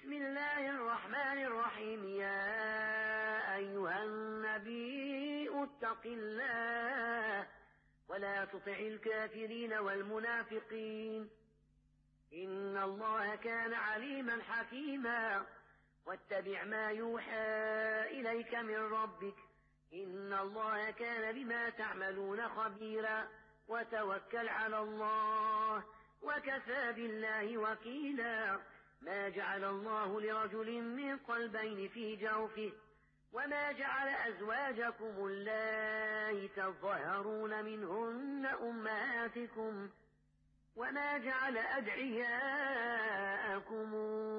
بسم الله الرحمن الرحيم. يا أيها النبي اتق الله ولا تطع الكافرين والمنافقين إن الله كان عليما حكيما. واتبع ما يوحى إليك من ربك إن الله كان بما تعملون خبيرا. وتوكل على الله وكفى بالله وكيلا. ما جعل الله لرجل من قلبين في جوفه وما جعل أزواجكم اللائي تظاهرون منهن أمهاتكم وما جعل أدعياءكم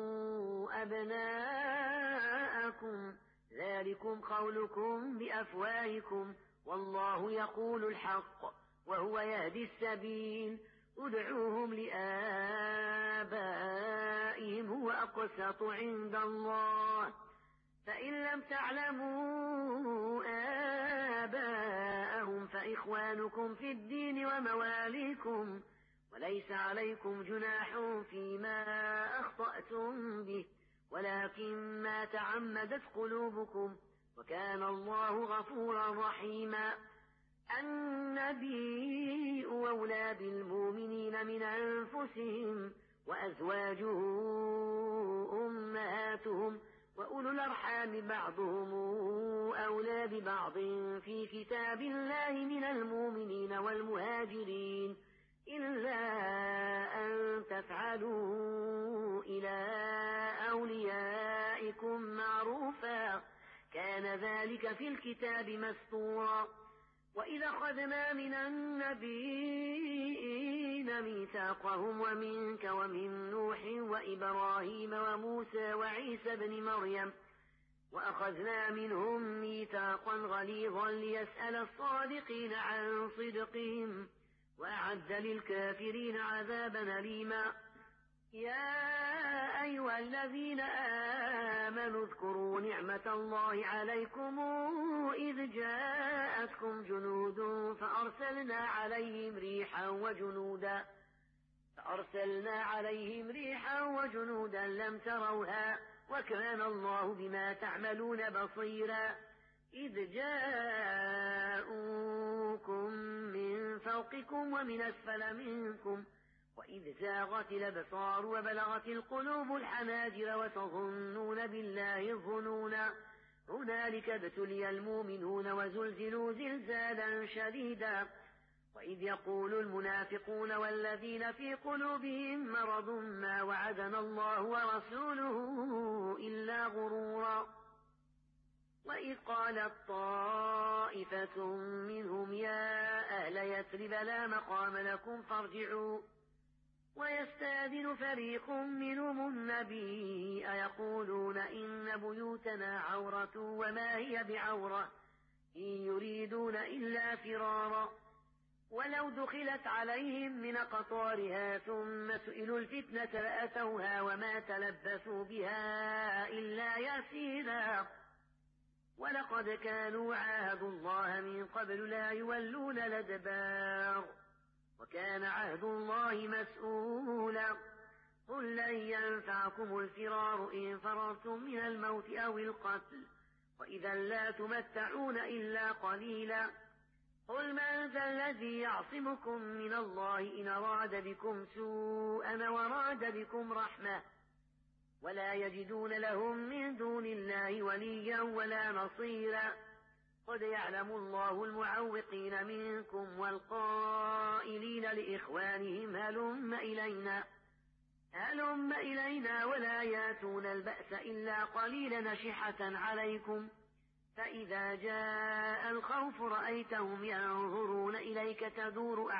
أبناءكم ذلكم قولكم بأفواهكم والله يقول الحق وهو يهدي السبيل. ادعوهم لآبائهم هو أقسط عند الله فإن لم تعلموا آباءهم فإخوانكم في الدين ومواليكم وليس عليكم جناح فيما أخطأتم به ولكن ما تعمدت قلوبكم وكان الله غفورا رحيما. النبي أولى بالمؤمنين من أنفسهم وأزواجه أمهاتهم وأولو الأرحام بعضهم أولى ببعض في كتاب الله من المؤمنين والمهاجرين إلا أن تفعلوا إلى أوليائكم معروفا كان ذلك في الكتاب مسطورا. وإذا أخذنا من النبيين ميثاقهم ومنك ومن نوح وإبراهيم وموسى وعيسى بن مريم وأخذنا منهم ميثاقا غليظا ليسأل الصادقين عن صدقهم وأعد للكافرين عذابا أليما. يا أيها الذين آمنوا اذكروا نعمة الله عليكم إذ جاءتكم جنود فأرسلنا عليهم ريحا وجنودا لم تروها وكان الله بما تعملون بصيرا. إذ جاءوكم من فوقكم ومن أسفل منكم وإذ زاغت الأبصار وبلغت القلوب الحناجر وتظنون بالله الظنونا. هنالك ابتلي المؤمنون وزلزلوا زلزالا شديدا. وإذ يقول المنافقون والذين في قلوبهم مرض ما وعدنا الله ورسوله إلا غرورا. وإذ قالت طائفة منهم يا أهل يثرب لا مقام لكم فارجعوا ويستأذن فريق منهم النبي أيقولون إن بيوتنا عورة وما هي بعورة إن يريدون إلا فرارا. ولو دخلت عليهم من أقطارها ثم سئلوا الفتنة لأتوها وما تلبثوا بها إلا يسيرا. ولقد كانوا عاهدوا الله من قبل لا يولون الأدبار وكان عهد الله مسؤولا. قل لن ينفعكم الفرار إن فررتم من الموت أو القتل وإذا لا تمتعون إلا قليلا. قل من ذا الذي يعصمكم من الله إن أراد بكم سوءا وراد بكم رحمة ولا يجدون لهم من دون الله وليا ولا نصيرا. قد يعلم الله المعوقين منكم والقائلين لإخوانهم هلم إلينا ولا ياتون البأس إلا قليلا نشحة عليكم. فإذا جاء الخوف رأيتهم ينظرون إليك تدور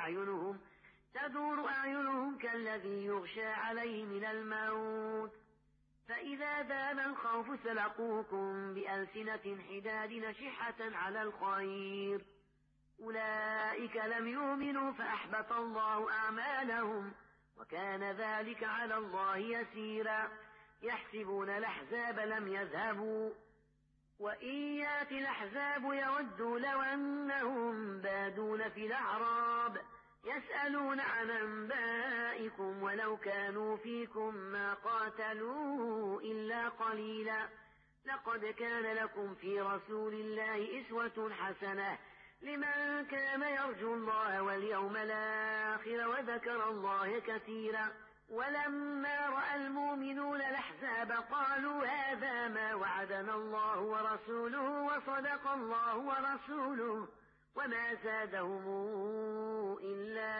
أعينهم كالذي يغشى عليه من الموت فإذا ذاب الخوف سلقوكم بألسنة حداد نشحة على الخير أولئك لم يؤمنوا فأحبط الله أعمالهم وكان ذلك على الله يسيرا. يحسبون الأحزاب لم يذهبوا وإن يأتي الأحزاب يودوا لو أنهم بادون في الأعراب يسألون عن أنبائكم ولو كانوا فيكم ما قاتلوا إلا قليلا لقد كان لكم في رسول الله أسوة حسنة لمن كان يرجو الله واليوم الآخر وذكر الله كثيرا ولما رأى المؤمنون الأحزاب قالوا هذا ما وعدنا الله ورسوله وصدق الله ورسوله وما زادهم إلا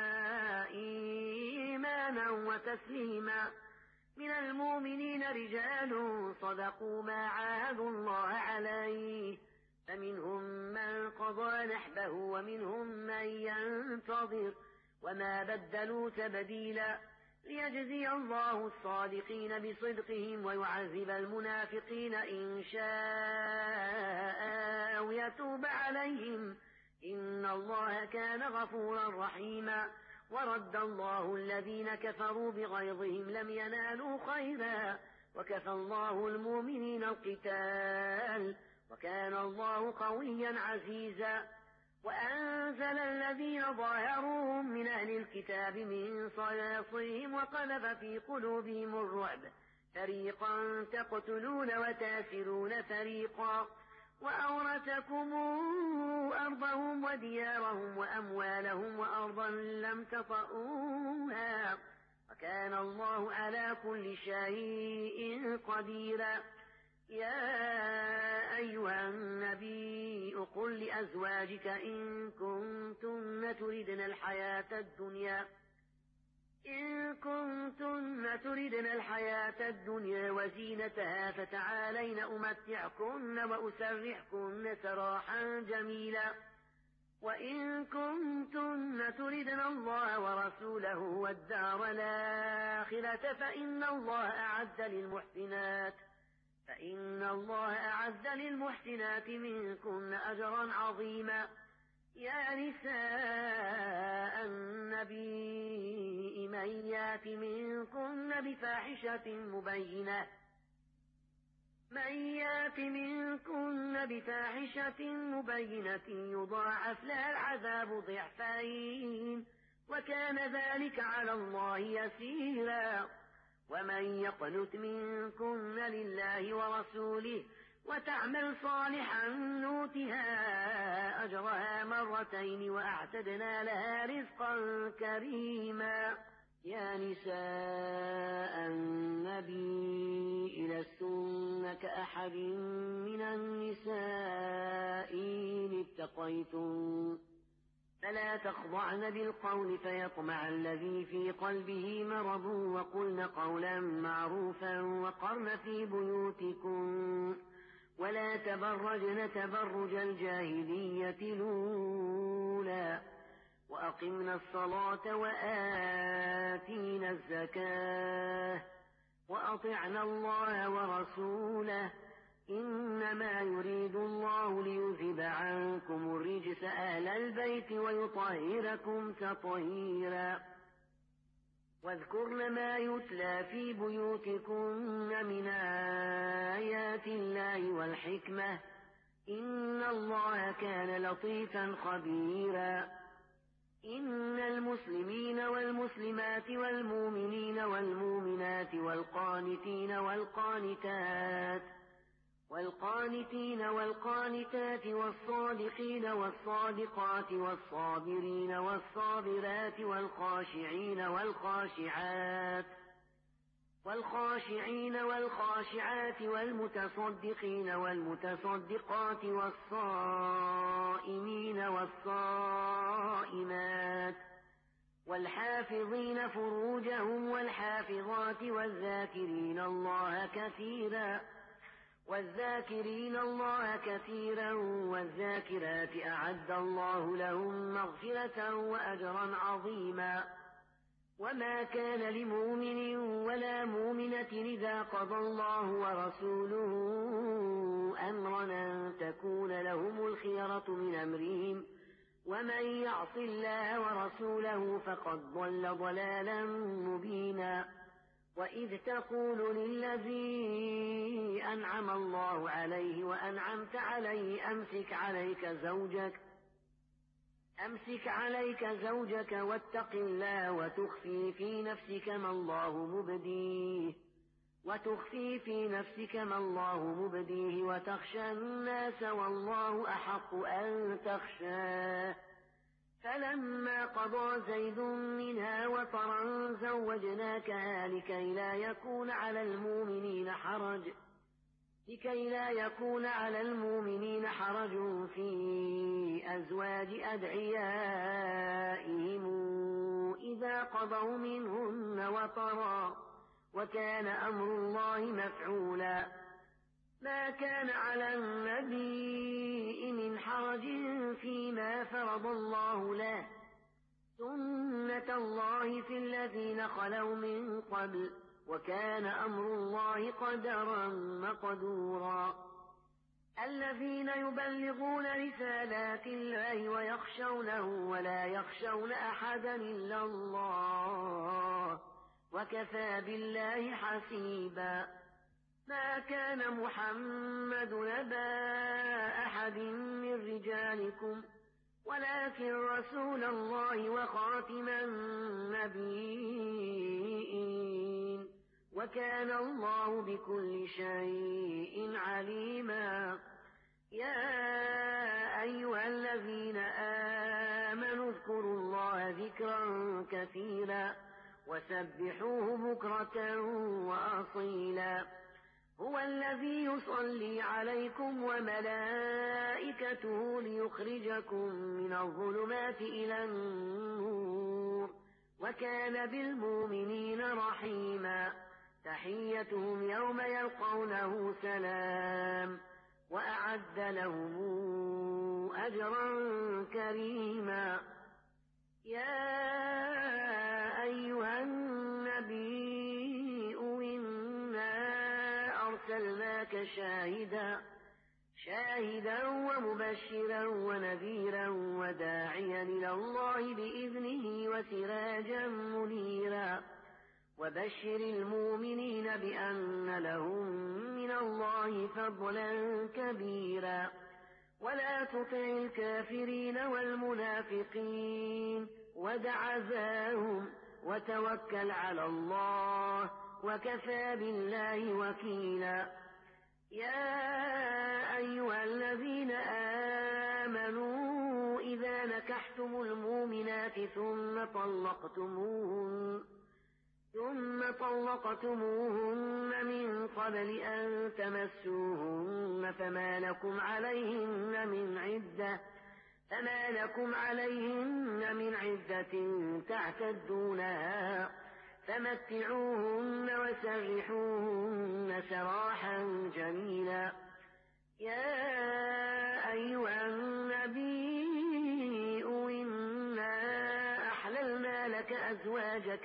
إيمانا وتسليما من المؤمنين رجال صدقوا ما عاهدوا الله عليه فمنهم من قضى نحبه ومنهم من ينتظر وما بدلوا تبديلا ليجزي الله الصادقين بصدقهم ويعذب المنافقين إن شاء أو يتوب عليهم إن الله كان غفورا رحيما ورد الله الذين كفروا بغيظهم لم ينالوا خيرا وكفى الله المؤمنين القتال وكان الله قويا عزيزا وأنزل الذين ظاهروهم من أهل الكتاب من صياصيهم وقذف في قلوبهم الرعب فريقا تقتلون وتاسرون فريقا وأورثكم أرضهم وديارهم وأموالهم وأرضا لم تطئوها وكان الله على كل شيء قديرا يا أيها النبي قل لأزواجك إن كنتن تردن الحياة الدنيا وزينتها فتعالين أمتعكن وأسرحكن سراحا جميلا وإن كنتن تردن الله ورسوله والدار الآخرة فإن الله أعد للمحسنات منكن أجرا عظيما يا نساء النبي من يات منكن بفاحشة مبينة يضاعف لها العذاب ضعفين وكان ذلك على الله يسيرا ومن يقنت منكن لله ورسوله وتعمل صالحا نؤتها أجرها مرتين وأعتدنا لها رزقا كريما يا نساء النبي لستن كأحد من النساء إن اتقيتن فلا تخضعن بالقول فيطمع الذي في قلبه مرض وقلن قولا معروفا وقرن في بيوتكن ولا تبرجن تبرج الجاهلية الأولى وأقمنا الصلاة وآتينا الزكاة وأطعنا الله ورسوله إنما يريد الله ليذهب عنكم الرجس أهل البيت ويطهركم تطهيرا واذكرن ما يتلى في بيوتكن من آيات الله والحكمة إن الله كان لطيفا خبيرا إن المسلمين والمسلمات والمؤمنين والمؤمنات والقانتين والقانتات والصادقين والصادقات والصابرين والصابرات والخاشعين والخاشعات والمتصدقين والمتصدقات والصائمين والصائمات والحافظين فروجهم والحافظات والذاكرين الله كثيرا والذاكرات أعد الله لهم مغفرة وأجرا عظيما وما كان لمؤمن ولا مؤمنة إذا قضى الله ورسوله أمرا أن تكون لهم الخيرة من أمرهم ومن يعص الله ورسوله فقد ضل ضلالا مبينا وإذ تقول للذي أنعم الله عليه وأنعمت عليه أمسك عليك زوجك أمسك عليك زوجك واتق الله وتخفي في نفسك ما الله مبديه وتخشى الناس والله أحق أن تخشاه. فلما قضى زيد منها وطرا زوجناكها لكي لا يكون على المؤمنين حرج في أزواج أدعيائهم إذا قضوا منهن وطرا وكان أمر الله مفعولا. ما كان على النبي من حرج فيما فرض الله له، سنة الله في الذين خلوا من قبل، وكان أمر الله قدرا مقدورا. الذين يبلغون رسالات الله ويخشونه ولا يخشون أحدا إلا الله وكفى بالله حسيبا. ما كان محمد أبا أحد من رجالكم ولكن رسول الله وخاتم النبيين وكان الله بكل شيء عليما. يا أيها الذين آمنوا اذكروا الله ذكرا كثيرا وسبحوه بكرة وأصيلا. هو الذي يصلي عليكم وملائكته ليخرجكم من الظلمات إلى النور وكان بالمؤمنين رحيما. تحيتهم يوم يلقونه سلام وأعد لهم أجرا كريما. يا أيها النبي إنا أرسلناك شاهدا ومبشرا ونذيرا وداعيا إلى الله بإذنه وسراجا منيرا. وبشر المؤمنين بأن لهم من الله فضلا كبيرا. ولا تطع الكافرين والمنافقين ودع ذاهم وتوكل على الله وكفى بالله وكيلا. يا أيها الذين آمنوا إذا نكحتم المؤمنات ثم طلقتموهن من قبل أن تمسوهن فما لكم عليهن من عدة تعتدونها فمتعوهن وسرحوهن سراحا جميلا. يا أيها النبي إنا أحللنا لك أزواجك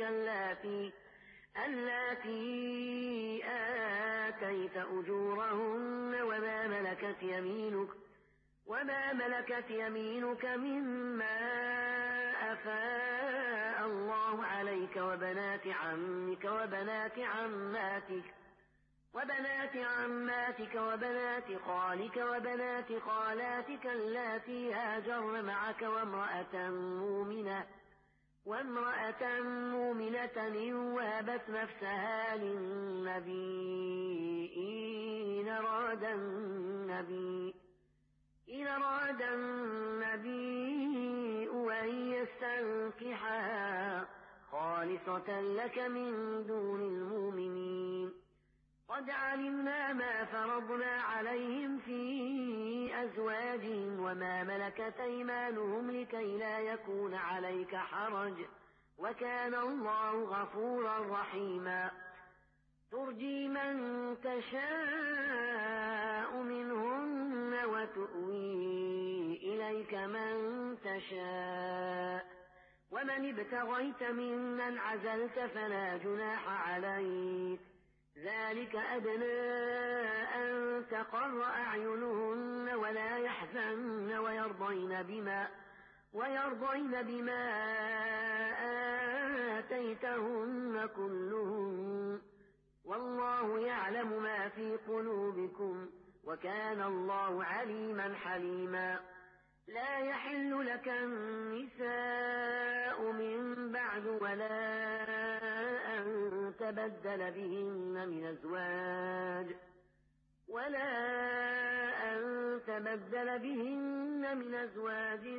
اللاتي آتيت أجورهن وما ملكت يمينك مما أفاء الله عليك وبنات عمك وبنات عماتك وبنات خالك وبنات خالاتك اللاتي هاجرن معك وامرأة مؤمنة إن وهبت نفسها للنبي إن أراد النبي أن يستنكحها خالصة لك من دون المؤمنين. قد علمنا ما فرضنا عليهم في أزواجهم وما ملكت أيمانهم لكي لا يكون عليك حرج وكان الله غفورا رحيما. ترجي من تشاء منهن وتؤوي إليك من تشاء ومن ابتغيت ممن عزلت فلا جناح عليك. ذلك أدنى أن تقر أعينهن ولا يحزن ويرضين بما آتيتهن كلهن والله يعلم ما في قلوبكم وكان الله عليما حليما. لا يحل لك النساء من بعد ولا أن تبدل بهن من أزواج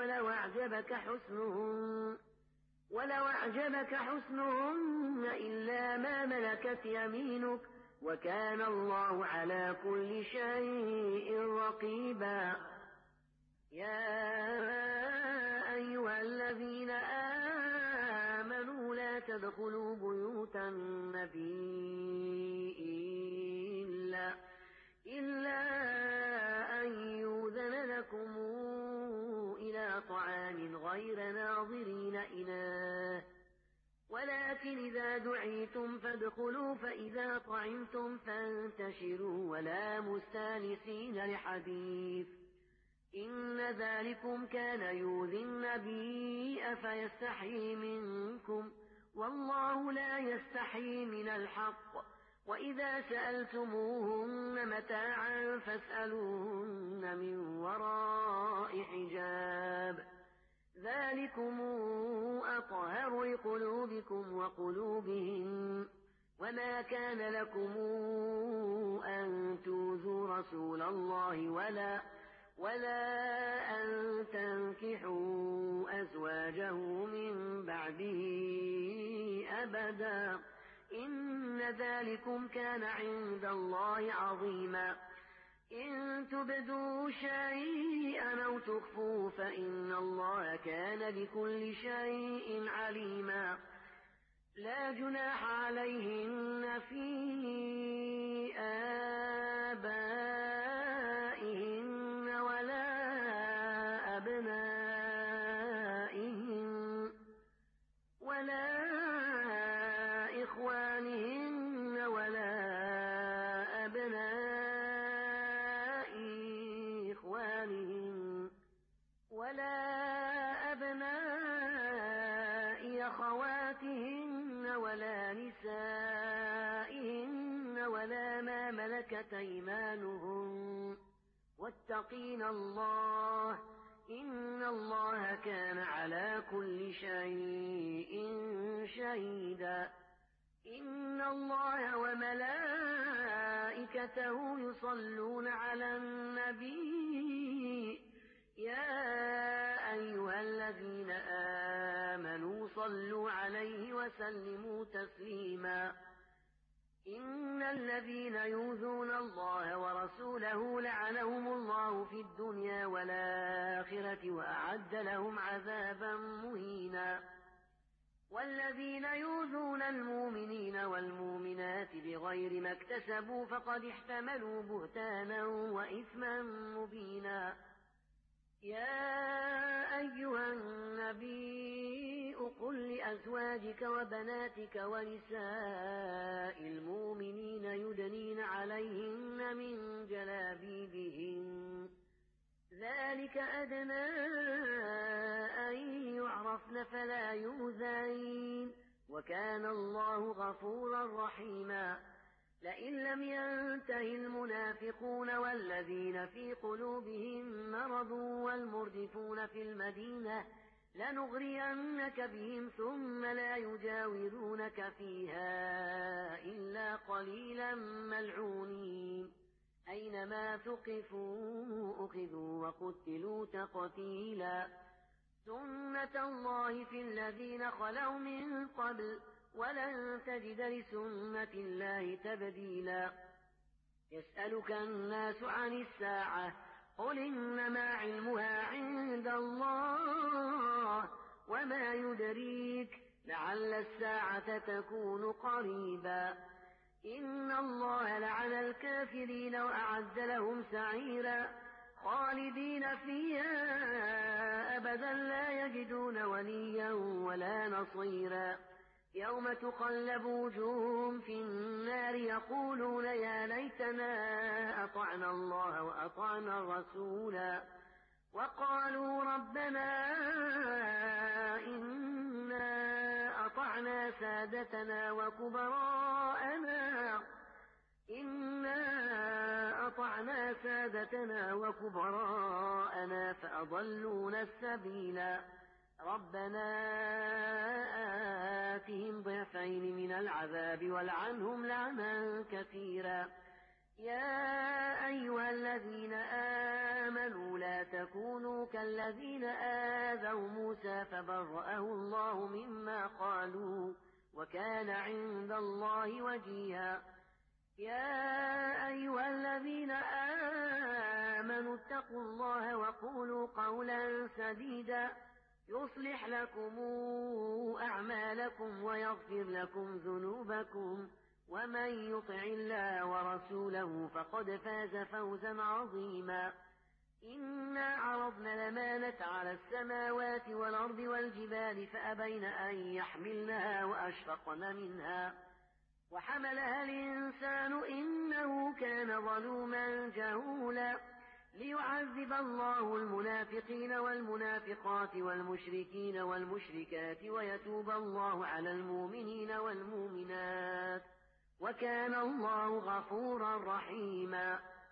ولو أعجبك حسنهن إلا ما ملكت يمينك وكان الله على كل شيء رقيبا. يا أيها الذين آمنوا لا تدخلوا بيوت النبي إلا أن يؤذن لكم إلى طعام غير ناظرين إناه ولكن إذا دعيتم فادخلوا فإذا طعمتم فانتشروا ولا مستانسين لحديث إن ذلكم كان يؤذي النبي فيستحيي منكم والله لا يستحيي من الحق وإذا سألتموهن متاعا فاسألوهن من وراء حجاب ذلكم أطهر لقلوبكم وقلوبهن وما كان لكم أن تؤذوا رسول الله ولا أن تنكحوا أزواجه من بعده أبدا إن ذلكم كان عند الله عظيما. إن تبدوا شيئا أو تخفوه فإن الله كان بكل شيء عليما. لا جناح عليهن في آبائهن ولا أبنائهن ولا إخوانهن ولا أبناء إخوانهن ولا أبناء أخواتهن ولا نسائهن ولا ما ملكت أيمانهن واتقين الله إن الله كان على كل شيء شهيدا. إن الله وملائكته يصلون على النبي يا أيها الذين آمنوا صلوا عليه وسلموا تسليما. إن الذين يؤذون الله ورسوله لعنهم الله في الدنيا والآخرة وأعد لهم عذابا مهينا. والذين يؤذون المؤمنين والمؤمنات بغير ما اكتسبوا فقد احتملوا بهتانا وإثما مبينا. يا أيها النبي قل لأزواجك وبناتك ونساء المؤمنين يدنين عليهن من جلابيبهن ذلك أدنى أن يعرفن فلا يؤذين وكان الله غفورا رحيما. لئن لم ينته المنافقون والذين في قلوبهم مرض والمردفون في المدينة لنغرينك بهم ثم لا يجاورونك فيها إلا قليلا ملعونين أينما ثقفوا أخذوا وقتلوا تقتيلا. سنة الله في الذين خلوا من قبل ولن تجد لسنة الله تبديلا. يسألك الناس عن الساعة قل إنما علمها عند الله وما يدريك لعل الساعة تكون قريبا. إن الله لعن الكافرين وأعد لهم سعيرا خالدين فيها أبدا لا يجدون وليا ولا نصيرا. يوم تقلب وجوههم في النار يقولون يا ليتنا أطعنا الله وأطعنا الرسولا وقالوا ربنا إنا أطعنا سادتنا وكبراءنا وأطعنا سادتنا وكبراءنا فأضلونا السبيلا ربنا آتهم ضعفين من العذاب والعنهم لعنا كثيرا يا أيها الذين آمنوا لا تكونوا كالذين آذوا موسى فبرأه الله مما قالوا وكان عند الله وجيها يا أيها الذين آمنوا اتقوا الله وقولوا قولا سديدا يصلح لكم أعمالكم ويغفر لكم ذنوبكم ومن يطع الله ورسوله فقد فاز فوزا عظيما إنا عرضنا الأمانة على السماوات والأرض والجبال فأبين أن يحملنها وأشفقن منها وحملها الإنسان إنه كان ظلوما جهولا ليعذب الله المنافقين والمنافقات والمشركين والمشركات ويتوب الله على المؤمنين والمؤمنات وكان الله غفورا رحيما